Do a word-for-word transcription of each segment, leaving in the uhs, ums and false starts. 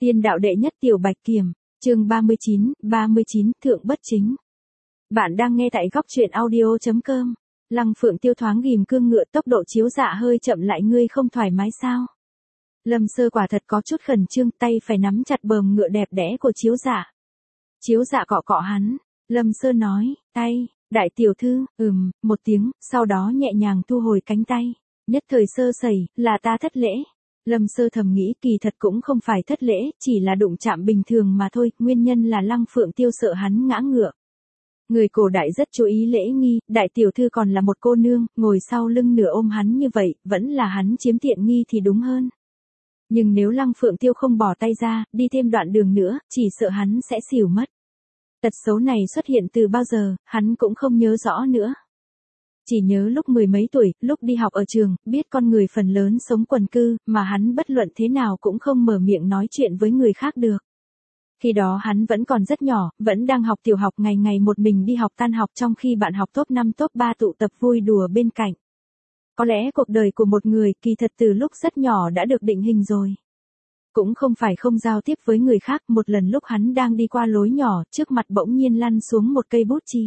Tiên đạo đệ nhất tiểu bạch kiểm, chương ba mươi chín, ba mươi chín, thượng bất chính. Bạn đang nghe tại góc truyện audio.com. Lăng Phượng Tiêu thoáng ghim cương ngựa, tốc độ chiếu dạ hơi chậm lại, ngươi không thoải mái sao? Lâm Sơ quả thật có chút khẩn trương, tay phải nắm chặt bờm ngựa đẹp đẽ của chiếu dạ. Chiếu dạ cọ cọ hắn, Lâm Sơ nói, tay, đại tiểu thư, ừm, một tiếng, sau đó nhẹ nhàng thu hồi cánh tay. Nhất thời sơ sẩy, là ta thất lễ. Lâm Sơ thầm nghĩ kỳ thật cũng không phải thất lễ, chỉ là đụng chạm bình thường mà thôi, nguyên nhân là Lăng Phượng Tiêu sợ hắn ngã ngựa. Người cổ đại rất chú ý lễ nghi, đại tiểu thư còn là một cô nương, ngồi sau lưng nửa ôm hắn như vậy, vẫn là hắn chiếm tiện nghi thì đúng hơn. Nhưng nếu Lăng Phượng Tiêu không bỏ tay ra, đi thêm đoạn đường nữa, chỉ sợ hắn sẽ xỉu mất. Tật xấu này xuất hiện từ bao giờ, hắn cũng không nhớ rõ nữa. Chỉ nhớ lúc mười mấy tuổi, lúc đi học ở trường, biết con người phần lớn sống quần cư, mà hắn bất luận thế nào cũng không mở miệng nói chuyện với người khác được. Khi đó hắn vẫn còn rất nhỏ, vẫn đang học tiểu học, ngày ngày một mình đi học tan học trong khi bạn học top năm top ba tụ tập vui đùa bên cạnh. Có lẽ cuộc đời của một người kỳ thật từ lúc rất nhỏ đã được định hình rồi. Cũng không phải không giao tiếp với người khác, một lần lúc hắn đang đi qua lối nhỏ, trước mặt bỗng nhiên lăn xuống một cây bút chì.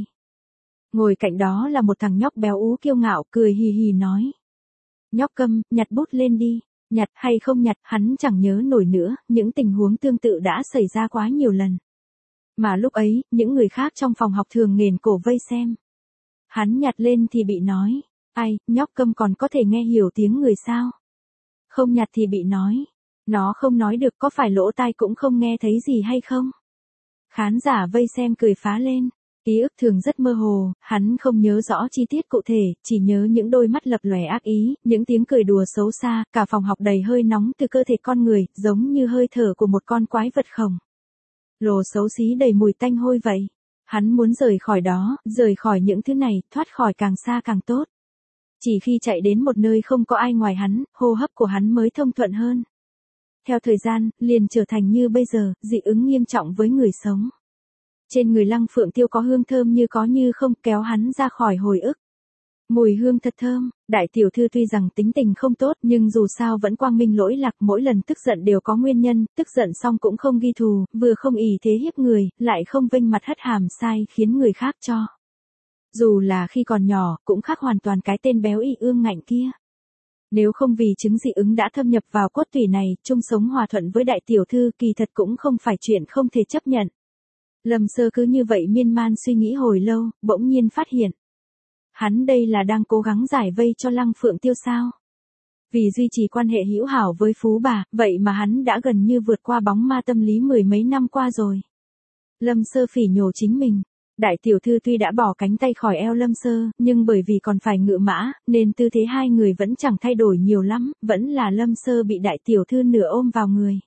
Ngồi cạnh đó là một thằng nhóc béo ú kiêu ngạo, cười hì hì nói. Nhóc Câm, nhặt bút lên đi. Nhặt hay không nhặt, hắn chẳng nhớ nổi nữa, những tình huống tương tự đã xảy ra quá nhiều lần. Mà lúc ấy, những người khác trong phòng học thường nghền cổ vây xem. Hắn nhặt lên thì bị nói, ai, nhóc Câm còn có thể nghe hiểu tiếng người sao? Không nhặt thì bị nói, nó không nói được, có phải lỗ tai cũng không nghe thấy gì hay không? Khán giả vây xem cười phá lên. Ký ức thường rất mơ hồ, hắn không nhớ rõ chi tiết cụ thể, chỉ nhớ những đôi mắt lập lòe ác ý, những tiếng cười đùa xấu xa, cả phòng học đầy hơi nóng từ cơ thể con người, giống như hơi thở của một con quái vật khổng lồ xấu xí đầy mùi tanh hôi vậy. Hắn muốn rời khỏi đó, rời khỏi những thứ này, thoát khỏi càng xa càng tốt. Chỉ khi chạy đến một nơi không có ai ngoài hắn, hô hấp của hắn mới thông thuận hơn. Theo thời gian, liền trở thành như bây giờ, dị ứng nghiêm trọng với người sống. Trên người Lăng Phượng Tiêu có hương thơm như có như không, kéo hắn ra khỏi hồi ức. Mùi hương thật thơm, đại tiểu thư tuy rằng tính tình không tốt nhưng dù sao vẫn quang minh lỗi lạc, mỗi lần tức giận đều có nguyên nhân, tức giận xong cũng không ghi thù, vừa không ỷ thế hiếp người, lại không vênh mặt hất hàm sai khiến người khác cho. Dù là khi còn nhỏ, cũng khác hoàn toàn cái tên béo y ương ngạnh kia. Nếu không vì chứng dị ứng đã thâm nhập vào cốt tủy này, chung sống hòa thuận với đại tiểu thư kỳ thật cũng không phải chuyện không thể chấp nhận. Lâm Sơ cứ như vậy miên man suy nghĩ hồi lâu, bỗng nhiên phát hiện. Hắn đây là đang cố gắng giải vây cho Lăng Phượng Tiêu sao? Vì duy trì quan hệ hữu hảo với phú bà, vậy mà hắn đã gần như vượt qua bóng ma tâm lý mười mấy năm qua rồi. Lâm Sơ phỉ nhổ chính mình. Đại tiểu thư tuy đã bỏ cánh tay khỏi eo Lâm Sơ, nhưng bởi vì còn phải ngự mã, nên tư thế hai người vẫn chẳng thay đổi nhiều lắm, vẫn là Lâm Sơ bị đại tiểu thư nửa ôm vào người.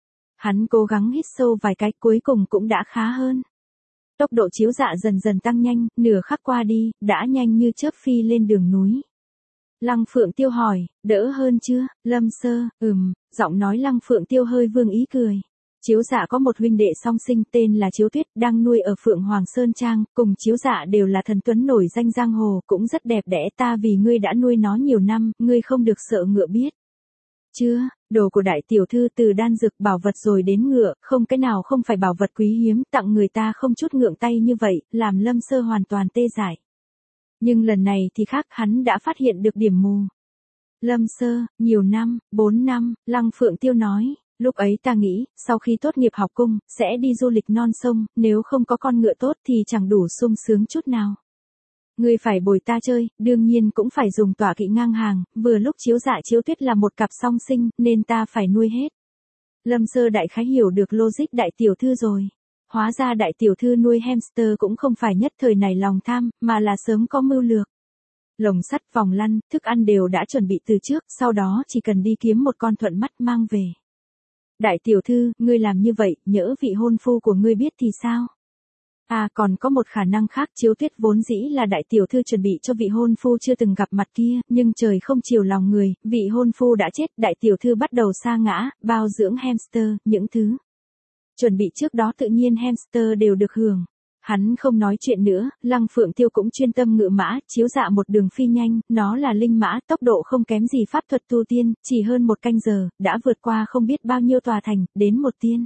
Hắn cố gắng hít sâu vài cái, cuối cùng cũng đã khá hơn. Tốc độ chiếu dạ dần dần tăng nhanh, nửa khắc qua đi, đã nhanh như chớp phi lên đường núi. Lăng Phượng Tiêu hỏi, đỡ hơn chưa? Lâm Sơ, ừm, giọng nói Lăng Phượng Tiêu hơi vương ý cười. Chiếu dạ có một huynh đệ song sinh tên là Chiếu Tuyết, đang nuôi ở Phượng Hoàng Sơn Trang, cùng Chiếu dạ đều là thần tuấn nổi danh giang hồ, cũng rất đẹp đẽ, ta vì ngươi đã nuôi nó nhiều năm, ngươi không được sợ ngựa biết. Chưa, đồ của đại tiểu thư từ đan dược bảo vật rồi đến ngựa, không cái nào không phải bảo vật quý hiếm, tặng người ta không chút ngượng tay như vậy, làm Lâm Sơ hoàn toàn tê dại. Nhưng lần này thì khác, hắn đã phát hiện được điểm mù. Lâm Sơ, nhiều năm, bốn năm, Lăng Phượng Tiêu nói, lúc ấy ta nghĩ, sau khi tốt nghiệp học cung, sẽ đi du lịch non sông, nếu không có con ngựa tốt thì chẳng đủ sung sướng chút nào. Ngươi phải bồi ta chơi, đương nhiên cũng phải dùng tọa kỵ ngang hàng, vừa lúc Chiếu dạ Chiếu Tuyết là một cặp song sinh, nên ta phải nuôi hết. Lâm Sơ đại khái hiểu được logic đại tiểu thư rồi. Hóa ra đại tiểu thư nuôi hamster cũng không phải nhất thời này lòng tham, mà là sớm có mưu lược. Lồng sắt, vòng lăn, thức ăn đều đã chuẩn bị từ trước, sau đó chỉ cần đi kiếm một con thuận mắt mang về. Đại tiểu thư, ngươi làm như vậy, nhỡ vị hôn phu của ngươi biết thì sao? À, còn có một khả năng khác, Chiếu Tuyết vốn dĩ là đại tiểu thư chuẩn bị cho vị hôn phu chưa từng gặp mặt kia, nhưng trời không chiều lòng người, vị hôn phu đã chết, đại tiểu thư bắt đầu sa ngã, bao dưỡng hamster, những thứ chuẩn bị trước đó tự nhiên hamster đều được hưởng. Hắn không nói chuyện nữa, Lăng Phượng Tiêu cũng chuyên tâm ngự mã, chiếu dạ một đường phi nhanh, nó là linh mã, tốc độ không kém gì pháp thuật tu tiên, chỉ hơn một canh giờ, đã vượt qua không biết bao nhiêu tòa thành, đến một tiên.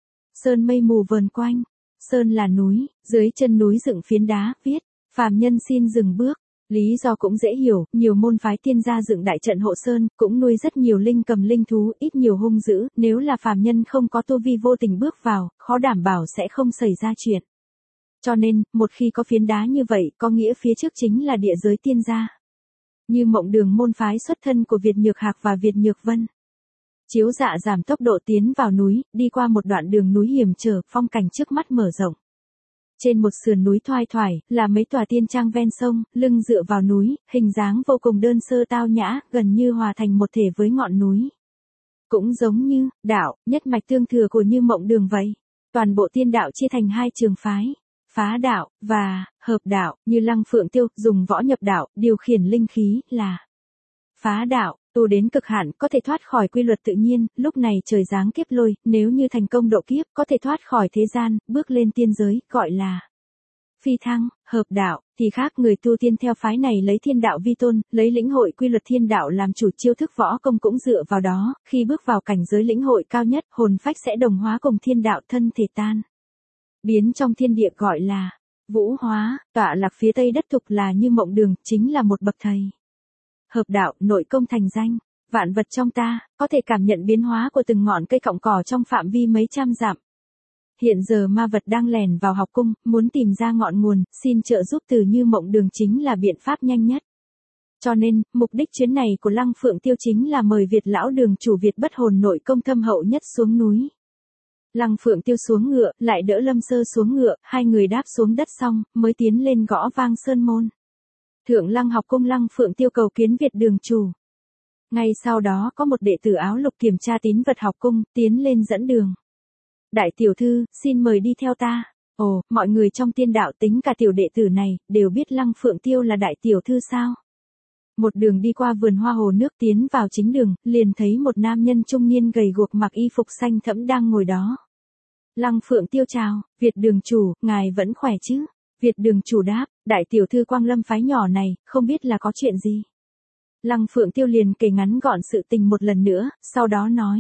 Sơn mây mù vờn quanh, sơn là núi, dưới chân núi dựng phiến đá, viết, phàm nhân xin dừng bước. Lý do cũng dễ hiểu, nhiều môn phái tiên gia dựng đại trận hộ sơn, cũng nuôi rất nhiều linh cầm linh thú, ít nhiều hung dữ, nếu là phàm nhân không có tu vi vô tình bước vào, khó đảm bảo sẽ không xảy ra chuyện. Cho nên, một khi có phiến đá như vậy, có nghĩa phía trước chính là địa giới tiên gia. Như Mộng Đường môn phái xuất thân của Việt Nhược Hạc và Việt Nhược Vân. Chiếu dạ giảm tốc độ tiến vào núi, đi qua một đoạn đường núi hiểm trở, phong cảnh trước mắt mở rộng. Trên một sườn núi thoai thoải, là mấy tòa tiên trang ven sông, lưng dựa vào núi, hình dáng vô cùng đơn sơ tao nhã, gần như hòa thành một thể với ngọn núi. Cũng giống như, đạo, nhất mạch tương thừa của Như Mộng Đường vậy. Toàn bộ tiên đạo chia thành hai trường phái. Phá đạo, và, hợp đạo, như Lăng Phượng Tiêu, dùng võ nhập đạo, điều khiển linh khí, là phá đạo, tu đến cực hạn, có thể thoát khỏi quy luật tự nhiên, lúc này trời giáng kiếp lôi, nếu như thành công độ kiếp, có thể thoát khỏi thế gian, bước lên tiên giới, gọi là phi thăng, hợp đạo, thì khác người tu tiên theo phái này lấy thiên đạo vi tôn, lấy lĩnh hội quy luật thiên đạo làm chủ chiêu thức võ công cũng dựa vào đó, khi bước vào cảnh giới lĩnh hội cao nhất, hồn phách sẽ đồng hóa cùng thiên đạo thân thể tan. Biến trong thiên địa gọi là vũ hóa, tọa lạc phía tây đất thục là Như Mộng Đường, chính là một bậc thầy. Hợp đạo, nội công thành danh, vạn vật trong ta, có thể cảm nhận biến hóa của từng ngọn cây cọng cỏ trong phạm vi mấy trăm dặm. Hiện giờ ma vật đang lèn vào học cung, muốn tìm ra ngọn nguồn, xin trợ giúp từ Như Mộng Đường chính là biện pháp nhanh nhất. Cho nên, mục đích chuyến này của Lăng Phượng Tiêu chính là mời Việt lão đường chủ Việt bất hồn nội công thâm hậu nhất xuống núi. Lăng Phượng Tiêu xuống ngựa, lại đỡ Lâm Sơ xuống ngựa, hai người đáp xuống đất xong, mới tiến lên gõ vang sơn môn. Thượng Lăng học cung Lăng Phượng Tiêu cầu kiến Việt đường chủ. Ngay sau đó có một đệ tử áo lục kiểm tra tín vật học cung, tiến lên dẫn đường. Đại tiểu thư, xin mời đi theo ta. Ồ, mọi người trong tiên đạo tính cả tiểu đệ tử này, đều biết Lăng Phượng Tiêu là đại tiểu thư sao? Một đường đi qua vườn hoa hồ nước tiến vào chính đường, liền thấy một nam nhân trung niên gầy guộc mặc y phục xanh thẫm đang ngồi đó. Lăng Phượng Tiêu chào, Việt đường chủ, ngài vẫn khỏe chứ? Việt đường chủ đáp, đại tiểu thư Quang Lâm phái nhỏ này, không biết là có chuyện gì. Lăng Phượng Tiêu liền kể ngắn gọn sự tình một lần nữa, sau đó nói.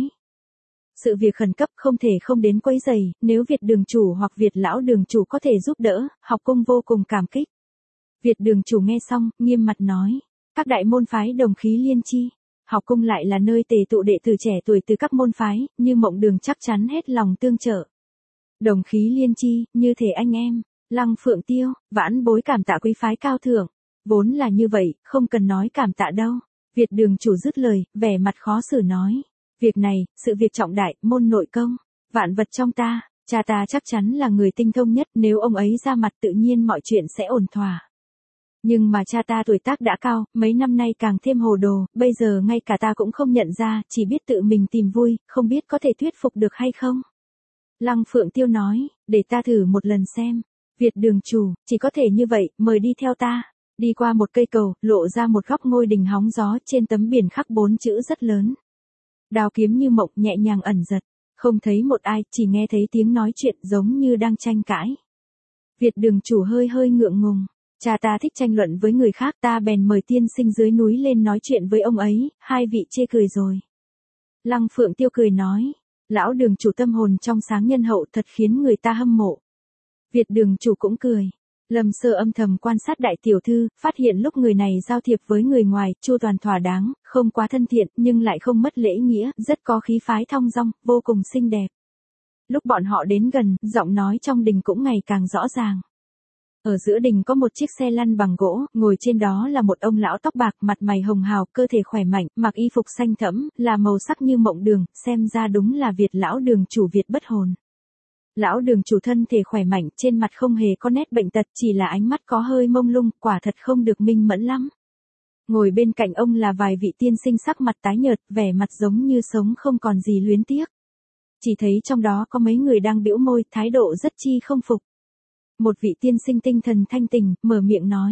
Sự việc khẩn cấp không thể không đến quấy rầy, nếu Việt đường chủ hoặc Việt lão đường chủ có thể giúp đỡ, học cung vô cùng cảm kích. Việt đường chủ nghe xong, nghiêm mặt nói. Các đại môn phái đồng khí liên chi. Học cung lại là nơi tề tụ đệ tử trẻ tuổi từ các môn phái, Như Mộng Đường chắc chắn hết lòng tương trợ. Đồng khí liên chi, như thể anh em. Lăng Phượng Tiêu, vãn bối cảm tạ quý phái cao thượng. Vốn là như vậy, không cần nói cảm tạ đâu. Việt đường chủ dứt lời, vẻ mặt khó xử nói. Việc này, sự việc trọng đại, môn nội công. Vạn vật trong ta, cha ta chắc chắn là người tinh thông nhất, nếu ông ấy ra mặt tự nhiên mọi chuyện sẽ ổn thỏa. Nhưng mà cha ta tuổi tác đã cao, mấy năm nay càng thêm hồ đồ, bây giờ ngay cả ta cũng không nhận ra, chỉ biết tự mình tìm vui, không biết có thể thuyết phục được hay không. Lăng Phượng Tiêu nói, để ta thử một lần xem. Việt đường chủ, chỉ có thể như vậy, mời đi theo ta. Đi qua một cây cầu, lộ ra một góc ngôi đình hóng gió, trên tấm biển khắc bốn chữ rất lớn. Đao kiếm như mộng nhẹ nhàng ẩn giật, không thấy một ai, chỉ nghe thấy tiếng nói chuyện giống như đang tranh cãi. Việt đường chủ hơi hơi ngượng ngùng. Cha ta thích tranh luận với người khác, ta bèn mời tiên sinh dưới núi lên nói chuyện với ông ấy, hai vị chê cười rồi. Lăng Phượng Tiêu cười nói, lão đường chủ tâm hồn trong sáng nhân hậu thật khiến người ta hâm mộ. Việt đường chủ cũng cười. Lâm Sơ âm thầm quan sát đại tiểu thư, phát hiện lúc người này giao thiệp với người ngoài, chu toàn thỏa đáng, không quá thân thiện, nhưng lại không mất lễ nghĩa, rất có khí phái thong dong, vô cùng xinh đẹp. Lúc bọn họ đến gần, giọng nói trong đình cũng ngày càng rõ ràng. Ở giữa đình có một chiếc xe lăn bằng gỗ, ngồi trên đó là một ông lão tóc bạc, mặt mày hồng hào, cơ thể khỏe mạnh, mặc y phục xanh thẫm, là màu sắc như mộng đường, xem ra đúng là Việt lão đường chủ Việt bất hồn. Lão đường chủ thân thể khỏe mạnh, trên mặt không hề có nét bệnh tật, chỉ là ánh mắt có hơi mông lung, quả thật không được minh mẫn lắm. Ngồi bên cạnh ông là vài vị tiên sinh sắc mặt tái nhợt, vẻ mặt giống như sống không còn gì luyến tiếc. Chỉ thấy trong đó có mấy người đang bĩu môi, thái độ rất chi không phục. Một vị tiên sinh tinh thần thanh tình, mở miệng nói.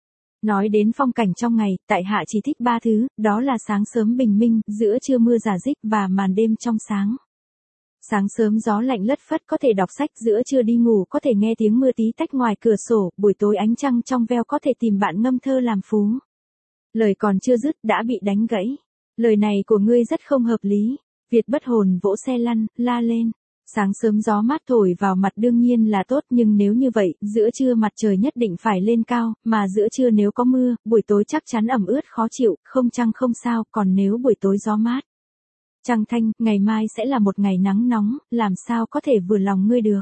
Nói đến phong cảnh trong ngày, tại hạ chỉ thích ba thứ, đó là sáng sớm bình minh, giữa trưa mưa rả rích và màn đêm trong sáng. Sáng sớm gió lạnh lất phất có thể đọc sách, giữa trưa đi ngủ có thể nghe tiếng mưa tí tách ngoài cửa sổ, buổi tối ánh trăng trong veo có thể tìm bạn ngâm thơ làm phú. Lời còn chưa dứt đã bị đánh gãy. Lời này của ngươi rất không hợp lý. Việt bất hồn vỗ xe lăn, la lên. Sáng sớm gió mát thổi vào mặt đương nhiên là tốt, nhưng nếu như vậy, giữa trưa mặt trời nhất định phải lên cao, mà giữa trưa nếu có mưa, buổi tối chắc chắn ẩm ướt khó chịu, không trăng không sao, còn nếu buổi tối gió mát. Trăng thanh, ngày mai sẽ là một ngày nắng nóng, làm sao có thể vừa lòng ngươi được.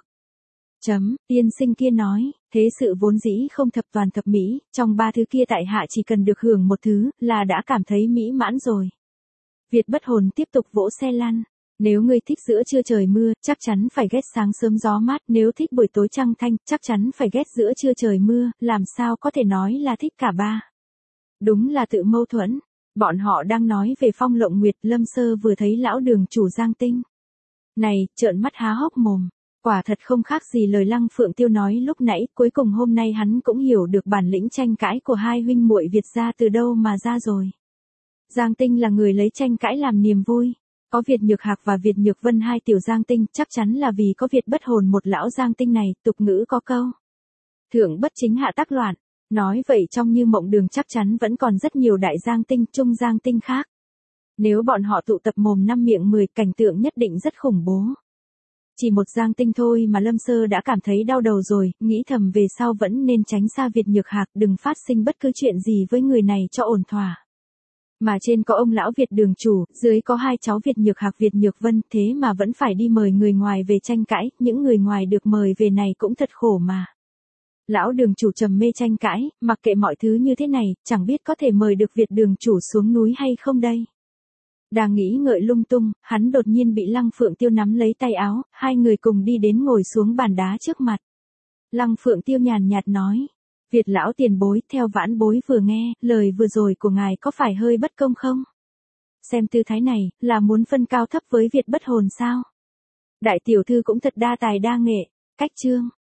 Chấm, tiên sinh kia nói, thế sự vốn dĩ không thập toàn thập mỹ, trong ba thứ kia tại hạ chỉ cần được hưởng một thứ, là đã cảm thấy mỹ mãn rồi. Việt bất hồn tiếp tục vỗ xe lăn. Nếu ngươi thích giữa trưa trời mưa, chắc chắn phải ghét sáng sớm gió mát, nếu thích buổi tối trăng thanh, chắc chắn phải ghét giữa trưa trời mưa, làm sao có thể nói là thích cả ba. Đúng là tự mâu thuẫn. Bọn họ đang nói về Phong Lộng Nguyệt, Lâm Sơ vừa thấy lão đường chủ Giang Tinh. Này, trợn mắt há hốc mồm. Quả thật không khác gì lời Lăng Phượng Tiêu nói lúc nãy, cuối cùng hôm nay hắn cũng hiểu được bản lĩnh tranh cãi của hai huynh muội Việt gia từ đâu mà ra rồi. Giang Tinh là người lấy tranh cãi làm niềm vui. Có Việt Nhược Hạc và Việt Nhược Vân hai tiểu Giang Tinh, chắc chắn là vì có Việt bất hồn một lão Giang Tinh này, tục ngữ có câu. Thượng bất chính hạ tác loạn. Nói vậy trong Như Mộng Đường chắc chắn vẫn còn rất nhiều đại Giang Tinh, trung Giang Tinh khác. Nếu bọn họ tụ tập mồm năm miệng mười, cảnh tượng nhất định rất khủng bố. Chỉ một Giang Tinh thôi mà Lâm Sơ đã cảm thấy đau đầu rồi, nghĩ thầm về sau vẫn nên tránh xa Việt Nhược Hạc, đừng phát sinh bất cứ chuyện gì với người này cho ổn thỏa. Mà trên có ông lão Việt đường chủ, dưới có hai cháu Việt Nhược Hạc Việt Nhược Vân, thế mà vẫn phải đi mời người ngoài về tranh cãi, những người ngoài được mời về này cũng thật khổ mà. Lão đường chủ trầm mê tranh cãi, mặc kệ mọi thứ như thế này, chẳng biết có thể mời được Việt đường chủ xuống núi hay không đây. Đang nghĩ ngợi lung tung, hắn đột nhiên bị Lăng Phượng Tiêu nắm lấy tay áo, hai người cùng đi đến ngồi xuống bàn đá trước mặt. Lăng Phượng Tiêu nhàn nhạt nói, Việt lão tiền bối, theo vãn bối vừa nghe, lời vừa rồi của ngài có phải hơi bất công không? Xem tư thái này, là muốn phân cao thấp với Việt bất hồn sao? Đại tiểu thư cũng thật đa tài đa nghệ, cách chương.